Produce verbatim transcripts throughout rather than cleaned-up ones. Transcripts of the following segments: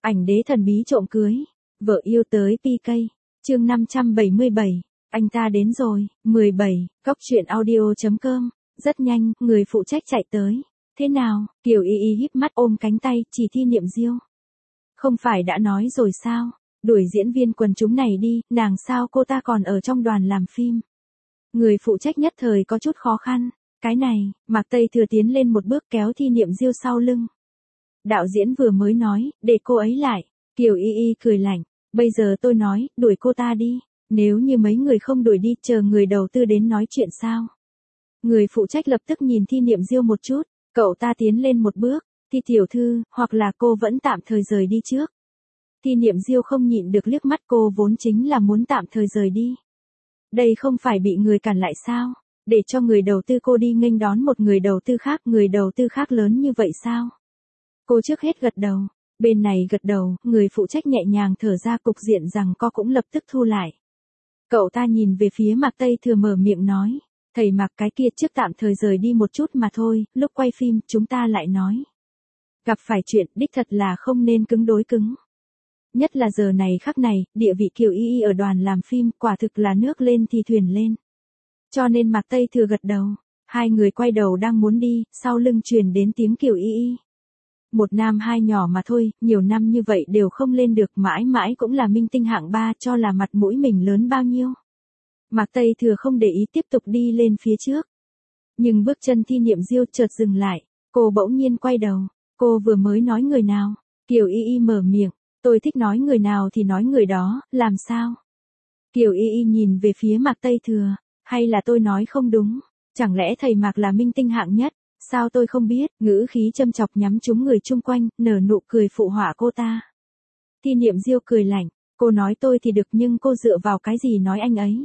Ảnh đế thần bí trộm cưới. Vợ yêu tới pê ca. Chương năm trăm bảy mươi bảy. Anh ta đến rồi. mười bảy. Góc truyện audio chấm com. Rất nhanh, người phụ trách chạy tới. Thế nào? Kiều Y Y híp mắt ôm cánh tay, chỉ Thi Niệm Diêu. Không phải đã nói rồi sao? Đuổi diễn viên quần chúng này đi, nàng sao cô ta còn ở trong đoàn làm phim. Người phụ trách nhất thời có chút khó khăn. Cái này, Mạc Tây Thừa tiến lên một bước kéo Thi Niệm Diêu sau lưng. Đạo diễn vừa mới nói, để cô ấy lại. Kiều Y Y cười lạnh. Bây giờ tôi nói, đuổi cô ta đi. Nếu như mấy người không đuổi đi, chờ người đầu tư đến nói chuyện sao? Người phụ trách lập tức nhìn Thi Niệm Diêu một chút. Cậu ta tiến lên một bước. Thi tiểu thư, hoặc là cô vẫn tạm thời rời đi trước. Thi Niệm Diêu không nhịn được liếc mắt, cô vốn chính là muốn tạm thời rời đi. Đây không phải bị người cản lại sao? Để cho người đầu tư cô đi nghênh đón một người đầu tư khác, người đầu tư khác lớn như vậy sao? Cô trước hết gật đầu. Bên này gật đầu, người phụ trách nhẹ nhàng thở ra, cục diện rằng co cũng lập tức thu lại. Cậu ta nhìn về phía Mạc Tây Thừa mở miệng nói. Thầy Mạc, cái kia trước tạm thời rời đi một chút mà thôi, lúc quay phim chúng ta lại nói. Gặp phải chuyện đích thật là không nên cứng đối cứng. Nhất là giờ này khắc này, địa vị Kiều Y Y ở đoàn làm phim quả thực là nước lên thì thuyền lên. Cho nên Mạc Tây Thừa gật đầu. Hai người quay đầu đang muốn đi, sau lưng truyền đến tiếng Kiều Y Y. Một nam hai nhỏ mà thôi, nhiều năm như vậy đều không lên được, mãi mãi cũng là minh tinh hạng ba, cho là mặt mũi mình lớn bao nhiêu. Mạc Tây Thừa không để ý, tiếp tục đi lên phía trước. Nhưng bước chân Thi Niệm Diêu chợt dừng lại, cô bỗng nhiên quay đầu. Cô vừa mới nói người nào? Kiều Y Y mở miệng. Tôi thích nói người nào thì nói người đó, làm sao? Kiều Y Y nhìn về phía Mạc Tây Thừa. Hay là tôi nói không đúng? Chẳng lẽ thầy Mạc là minh tinh hạng nhất? Sao tôi không biết? Ngữ khí châm chọc nhắm trúng người chung quanh, nở nụ cười phụ họa cô ta. Thi Niệm Diêu cười lạnh. Cô nói tôi thì được, nhưng cô dựa vào cái gì nói anh ấy?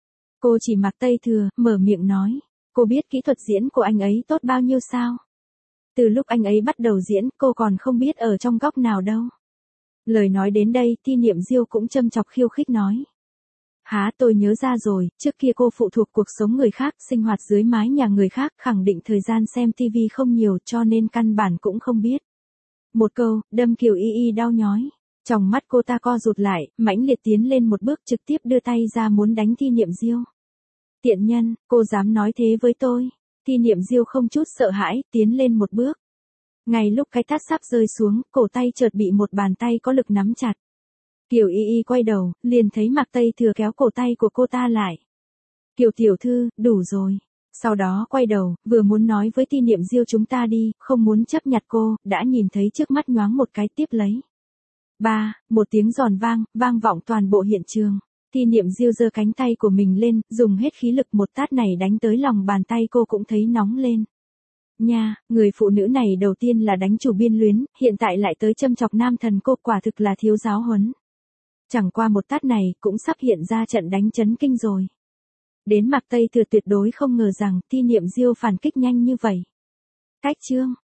Cô chỉ Mạc Tây Thừa, mở miệng nói. Cô biết kỹ thuật diễn của anh ấy tốt bao nhiêu sao? Từ lúc anh ấy bắt đầu diễn, cô còn không biết ở trong góc nào đâu. Lời nói đến đây, Thi Niệm Diêu cũng châm chọc khiêu khích nói. Há, tôi nhớ ra rồi, trước kia cô phụ thuộc cuộc sống người khác, sinh hoạt dưới mái nhà người khác, khẳng định thời gian xem tivi không nhiều, cho nên căn bản cũng không biết. Một câu, đâm Kiều Y Y đau nhói. Trong mắt cô ta co rụt lại, mãnh liệt tiến lên một bước, trực tiếp đưa tay ra muốn đánh Thi Niệm Diêu. Tiện nhân, cô dám nói thế với tôi? Thi Niệm Diêu không chút sợ hãi, tiến lên một bước. Ngay lúc cái tát sắp rơi xuống, cổ tay chợt bị một bàn tay có lực nắm chặt. Kiều Y Y quay đầu, liền thấy Mạc Tây Thừa kéo cổ tay của cô ta lại. Kiều tiểu thư, đủ rồi. Sau đó quay đầu, vừa muốn nói với Thi Niệm Diêu chúng ta đi, không muốn chấp nhặt cô, đã nhìn thấy trước mắt nhoáng một cái, tiếp lấy. Ba, một tiếng giòn vang, vang vọng toàn bộ hiện trường. Thi Niệm Diêu giơ cánh tay của mình lên, dùng hết khí lực, một tát này đánh tới lòng bàn tay cô cũng thấy nóng lên. Nha, người phụ nữ này đầu tiên là đánh chủ biên luyến, hiện tại lại tới châm chọc nam thần, cô quả thực là thiếu giáo huấn. Chẳng qua một tát này cũng sắp hiện ra trận đánh chấn kinh rồi. Đến Mạc Tây Thừa tuyệt đối không ngờ rằng Thi Niệm Diêu phản kích nhanh như vậy. Cách chương.